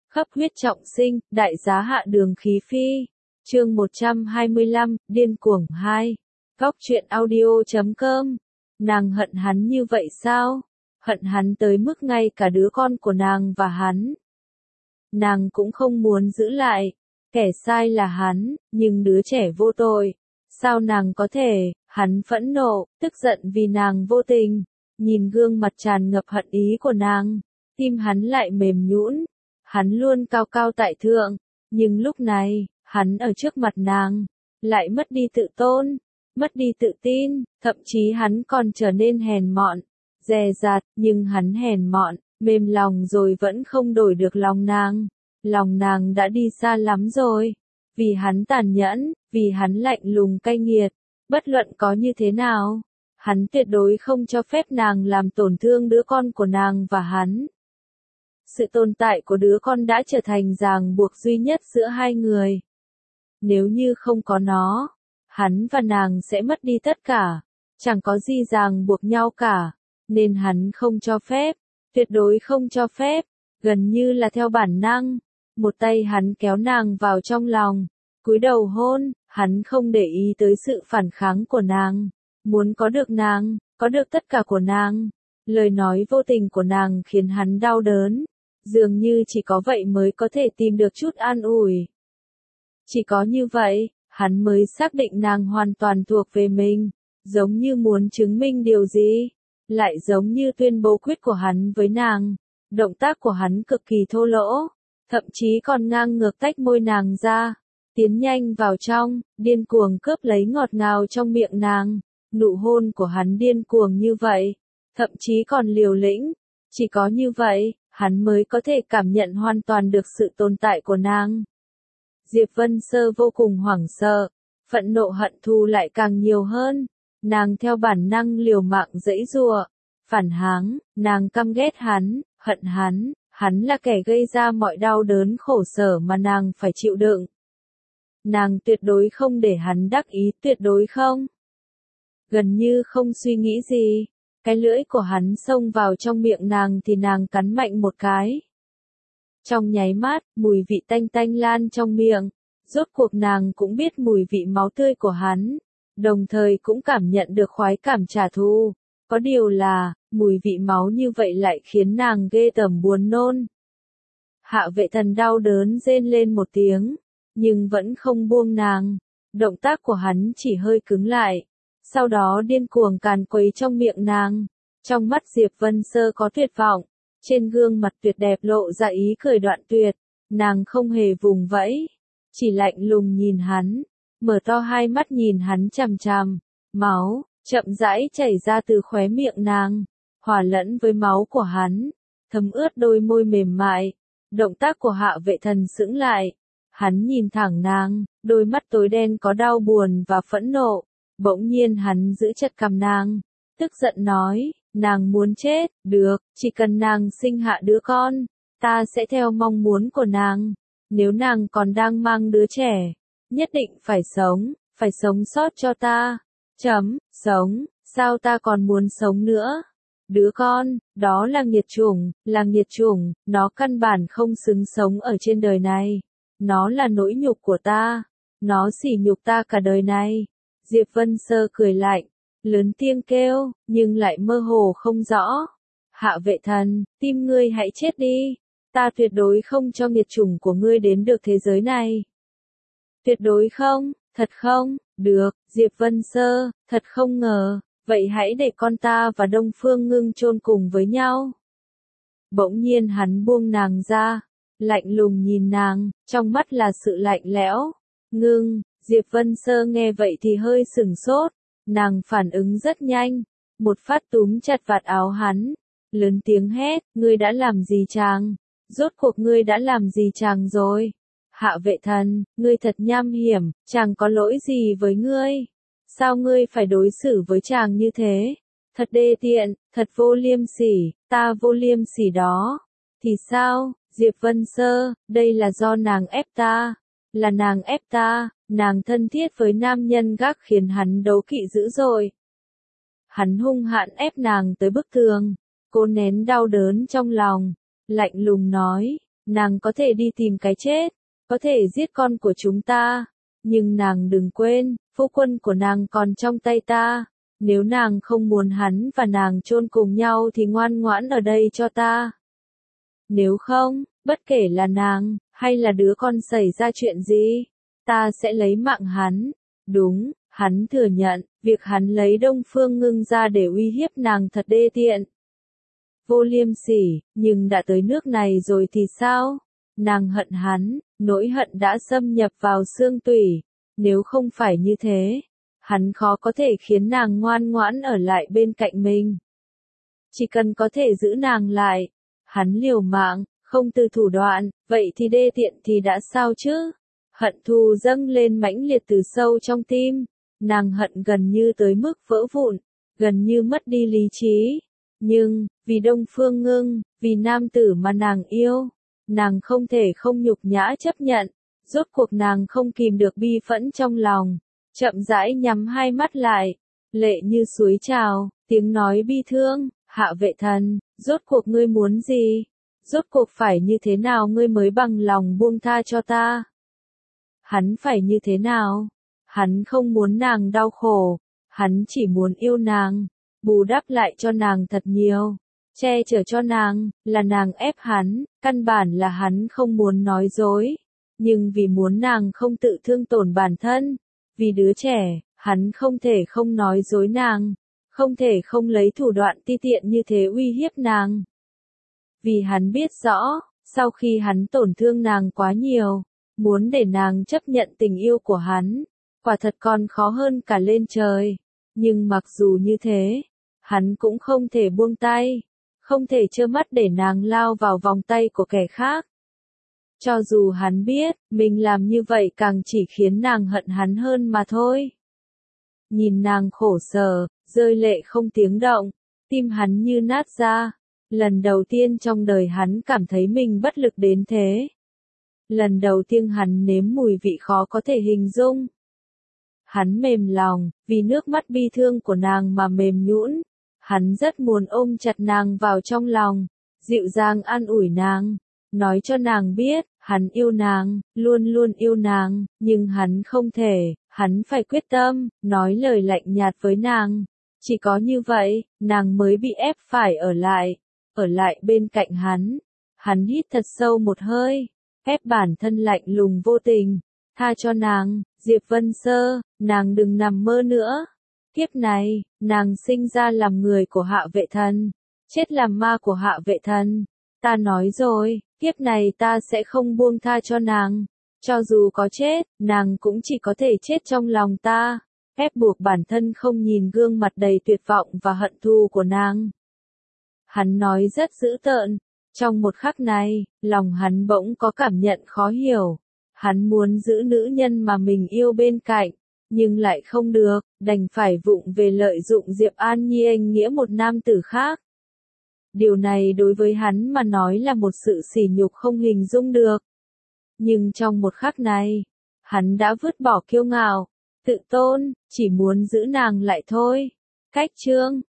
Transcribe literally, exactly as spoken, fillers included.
khắp huyết trọng sinh, đại giá hạ đường khí phi. Chương một trăm hai mươi lăm, điên cuồng hai. Góc truyện audio chấm com. Nàng hận hắn như vậy sao? Hận hắn tới mức ngay cả đứa con của nàng và hắn. Nàng cũng không muốn giữ lại. Kẻ sai là hắn, nhưng đứa trẻ vô tội. Sao nàng có thể? Hắn phẫn nộ, tức giận vì nàng vô tình. Nhìn gương mặt tràn ngập hận ý của nàng, tim hắn lại mềm nhũn. Hắn luôn cao cao tại thượng, nhưng lúc này, hắn ở trước mặt nàng, lại mất đi tự tôn, mất đi tự tin, thậm chí hắn còn trở nên hèn mọn, dè dặt, nhưng hắn hèn mọn, mềm lòng rồi vẫn không đổi được lòng nàng. Lòng nàng đã đi xa lắm rồi, vì hắn tàn nhẫn, vì hắn lạnh lùng cay nghiệt, bất luận có như thế nào, hắn tuyệt đối không cho phép nàng làm tổn thương đứa con của nàng và hắn. Sự tồn tại của đứa con đã trở thành ràng buộc duy nhất giữa hai người. Nếu như không có nó, hắn và nàng sẽ mất đi tất cả, chẳng có gì ràng buộc nhau cả, nên hắn không cho phép, tuyệt đối không cho phép, gần như là theo bản năng. Một tay hắn kéo nàng vào trong lòng, cúi đầu hôn, hắn không để ý tới sự phản kháng của nàng, muốn có được nàng, có được tất cả của nàng. Lời nói vô tình của nàng khiến hắn đau đớn, dường như chỉ có vậy mới có thể tìm được chút an ủi. Chỉ có như vậy, hắn mới xác định nàng hoàn toàn thuộc về mình, giống như muốn chứng minh điều gì, lại giống như tuyên bố quyết của hắn với nàng. Động tác của hắn cực kỳ thô lỗ, thậm chí còn ngang ngược tách môi nàng ra, tiến nhanh vào trong, điên cuồng cướp lấy ngọt ngào trong miệng nàng. Nụ hôn của hắn điên cuồng như vậy, thậm chí còn liều lĩnh, chỉ có như vậy, hắn mới có thể cảm nhận hoàn toàn được sự tồn tại của nàng. Diệp Vân Sơ vô cùng hoảng sợ, phẫn nộ hận thù lại càng nhiều hơn, nàng theo bản năng liều mạng giãy giụa, phản kháng, nàng căm ghét hắn, hận hắn, hắn là kẻ gây ra mọi đau đớn khổ sở mà nàng phải chịu đựng. Nàng tuyệt đối không để hắn đắc ý, tuyệt đối không. Gần như không suy nghĩ gì, cái lưỡi của hắn xông vào trong miệng nàng thì nàng cắn mạnh một cái. Trong nháy mắt, mùi vị tanh tanh lan trong miệng, rốt cuộc nàng cũng biết mùi vị máu tươi của hắn, đồng thời cũng cảm nhận được khoái cảm trả thù. Có điều là, mùi vị máu như vậy lại khiến nàng ghê tởm buồn nôn. Hạ Vệ Thần đau đớn rên lên một tiếng, nhưng vẫn không buông nàng, động tác của hắn chỉ hơi cứng lại, sau đó điên cuồng càn quấy trong miệng nàng. Trong mắt Diệp Vân Sơ có tuyệt vọng, trên gương mặt tuyệt đẹp lộ ra ý cười đoạn tuyệt, nàng không hề vùng vẫy, chỉ lạnh lùng nhìn hắn, mở to hai mắt nhìn hắn chằm chằm, máu chậm rãi chảy ra từ khóe miệng nàng, hòa lẫn với máu của hắn, thấm ướt đôi môi mềm mại. Động tác của Hạ Vệ Thần sững lại, hắn nhìn thẳng nàng, đôi mắt tối đen có đau buồn và phẫn nộ, bỗng nhiên hắn giữ chặt cằm nàng, tức giận nói, nàng muốn chết, được, chỉ cần nàng sinh hạ đứa con, ta sẽ theo mong muốn của nàng, nếu nàng còn đang mang đứa trẻ, nhất định phải sống, phải sống sót cho ta. Chấm, sống, sao ta còn muốn sống nữa? Đứa con, đó là nghiệt chủng, là nghiệt chủng, nó căn bản không xứng sống ở trên đời này. Nó là nỗi nhục của ta, nó sỉ nhục ta cả đời này. Diệp Vân Sơ cười lạnh, lớn tiếng kêu, nhưng lại mơ hồ không rõ. Hạ Vệ Thần, tim ngươi hãy chết đi, ta tuyệt đối không cho nghiệt chủng của ngươi đến được thế giới này. Tuyệt đối không, thật không? Được, Diệp Vân Sơ, thật không ngờ, vậy hãy để con ta và Đông Phương Ngưng chôn cùng với nhau. Bỗng nhiên hắn buông nàng ra, lạnh lùng nhìn nàng, trong mắt là sự lạnh lẽo. Ngưng, Diệp Vân Sơ nghe vậy thì hơi sửng sốt, nàng phản ứng rất nhanh, một phát túm chặt vạt áo hắn, lớn tiếng hét, ngươi đã làm gì chàng? Rốt cuộc ngươi đã làm gì chàng rồi? Hạ Vệ Thần, ngươi thật nham hiểm, chàng có lỗi gì với ngươi? Sao ngươi phải đối xử với chàng như thế? Thật đê tiện, thật vô liêm sỉ, ta vô liêm sỉ đó. Thì sao, Diệp Vân Sơ, đây là do nàng ép ta, là nàng ép ta, nàng thân thiết với nam nhân gác khiến hắn đấu kỵ dữ dội. Hắn hung hãn ép nàng tới bức tường, cô nén đau đớn trong lòng, lạnh lùng nói, nàng có thể đi tìm cái chết, có thể giết con của chúng ta, nhưng nàng đừng quên, phu quân của nàng còn trong tay ta, nếu nàng không muốn hắn và nàng chôn cùng nhau thì ngoan ngoãn ở đây cho ta. Nếu không, bất kể là nàng, hay là đứa con xảy ra chuyện gì, ta sẽ lấy mạng hắn. Đúng, hắn thừa nhận, việc hắn lấy Đông Phương Ngưng ra để uy hiếp nàng thật đê tiện. Vô liêm sỉ, nhưng đã tới nước này rồi thì sao? Nàng hận hắn, nỗi hận đã xâm nhập vào xương tủy. Nếu không phải như thế, hắn khó có thể khiến nàng ngoan ngoãn ở lại bên cạnh mình. Chỉ cần có thể giữ nàng lại, hắn liều mạng, không từ thủ đoạn, vậy thì đê tiện thì đã sao chứ? Hận thù dâng lên mãnh liệt từ sâu trong tim, nàng hận gần như tới mức vỡ vụn, gần như mất đi lý trí. Nhưng, vì Đông Phương Ngưng, vì nam tử mà nàng yêu, nàng không thể không nhục nhã chấp nhận. Rốt cuộc nàng không kìm được bi phẫn trong lòng, chậm rãi nhắm hai mắt lại, lệ như suối trào, tiếng nói bi thương, Hạ Vệ Thần, rốt cuộc ngươi muốn gì? Rốt cuộc phải như thế nào ngươi mới bằng lòng buông tha cho ta? Hắn phải như thế nào? Hắn không muốn nàng đau khổ, hắn chỉ muốn yêu nàng, bù đắp lại cho nàng thật nhiều, che chở cho nàng, là nàng ép hắn, căn bản là hắn không muốn nói dối. Nhưng vì muốn nàng không tự thương tổn bản thân, vì đứa trẻ, hắn không thể không nói dối nàng, không thể không lấy thủ đoạn ti tiện như thế uy hiếp nàng. Vì hắn biết rõ, sau khi hắn tổn thương nàng quá nhiều, muốn để nàng chấp nhận tình yêu của hắn, quả thật còn khó hơn cả lên trời. Nhưng mặc dù như thế, hắn cũng không thể buông tay, không thể trơ mắt để nàng lao vào vòng tay của kẻ khác. Cho dù hắn biết, mình làm như vậy càng chỉ khiến nàng hận hắn hơn mà thôi. Nhìn nàng khổ sở, rơi lệ không tiếng động, tim hắn như nát ra. Lần đầu tiên trong đời hắn cảm thấy mình bất lực đến thế. Lần đầu tiên hắn nếm mùi vị khó có thể hình dung. Hắn mềm lòng, vì nước mắt bi thương của nàng mà mềm nhũn. Hắn rất muốn ôm chặt nàng vào trong lòng, dịu dàng an ủi nàng, nói cho nàng biết, hắn yêu nàng, luôn luôn yêu nàng, nhưng hắn không thể, hắn phải quyết tâm, nói lời lạnh nhạt với nàng. Chỉ có như vậy, nàng mới bị ép phải ở lại, ở lại bên cạnh hắn. Hắn hít thật sâu một hơi, ép bản thân lạnh lùng vô tình, tha cho nàng, Diệp Vân Sơ, nàng đừng nằm mơ nữa. Kiếp này, nàng sinh ra làm người của Hạ Vệ Thần, chết làm ma của Hạ Vệ Thần. Ta nói rồi, kiếp này ta sẽ không buông tha cho nàng. Cho dù có chết, nàng cũng chỉ có thể chết trong lòng ta. Ép buộc bản thân không nhìn gương mặt đầy tuyệt vọng và hận thù của nàng. Hắn nói rất dữ tợn. Trong một khắc này, lòng hắn bỗng có cảm nhận khó hiểu. Hắn muốn giữ nữ nhân mà mình yêu bên cạnh, nhưng lại không được, đành phải vụng về lợi dụng Diệp An Nhi anh nghĩa một nam tử khác. Điều này đối với hắn mà nói là một sự sỉ nhục không hình dung được. Nhưng trong một khắc này, hắn đã vứt bỏ kiêu ngạo, tự tôn, chỉ muốn giữ nàng lại thôi. Cách chương